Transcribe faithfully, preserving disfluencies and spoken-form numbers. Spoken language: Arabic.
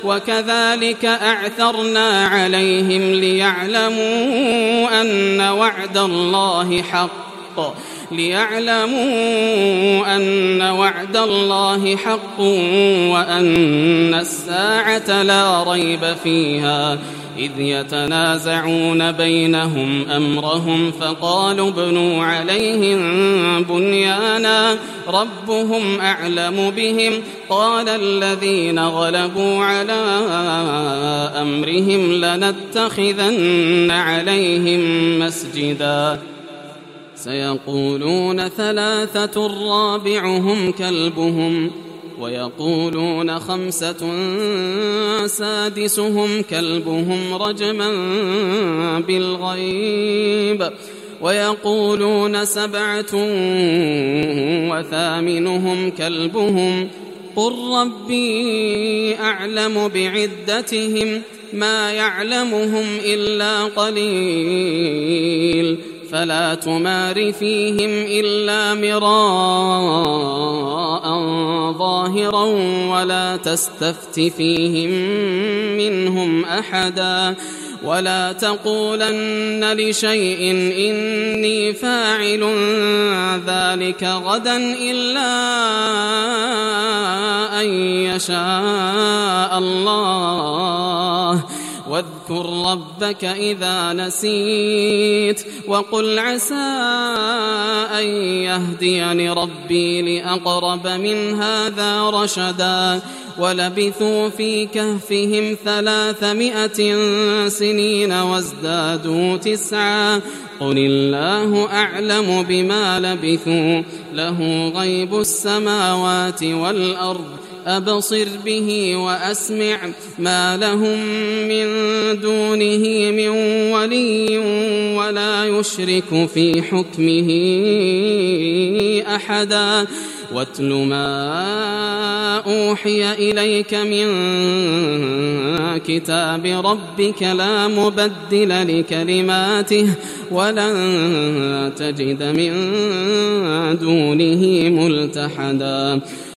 وكذلك أعثرنا عليهم ليعلموا أن وعد الله حق ليعلموا أن وعد الله حق وأن الساعة لا ريب فيها إذ يتنازعون بينهم أمرهم فقالوا ابنوا عليهم بنيانا ربهم أعلم بهم قال الذين غلبوا على أمرهم لنتخذن عليهم مسجدا سيقولون ثلاثة رابعهم كلبهم ويقولون خمسة سادسهم كلبهم رجما بالغيب ويقولون سبعة وثامنهم كلبهم قل ربي أعلم بعدتهم ما يعلمهم إلا قليل فلا تمار فيهم إلا مراء ظاهرا ولا تستفت فيهم منهم أحدا ولا تقولن لشيء إني فاعل ذلك غدا إلا أن يشاء الله واذكر ربك إذا نسيت وقل عسى أن يهديني ربي لأقرب من هذا رشدا ولبثوا في كهفهم ثلاثمائة سنين وازدادوا تسعا قل الله أعلم بما لبثوا له غيب السماوات والأرض أبصر به وأسمع ما لهم من دونه من ولي ولا يشرك في حكمه أحدا واتل ما أوحي إليك من كتاب ربك لا مبدل لكلماته ولن تجد من دونه ملتحدا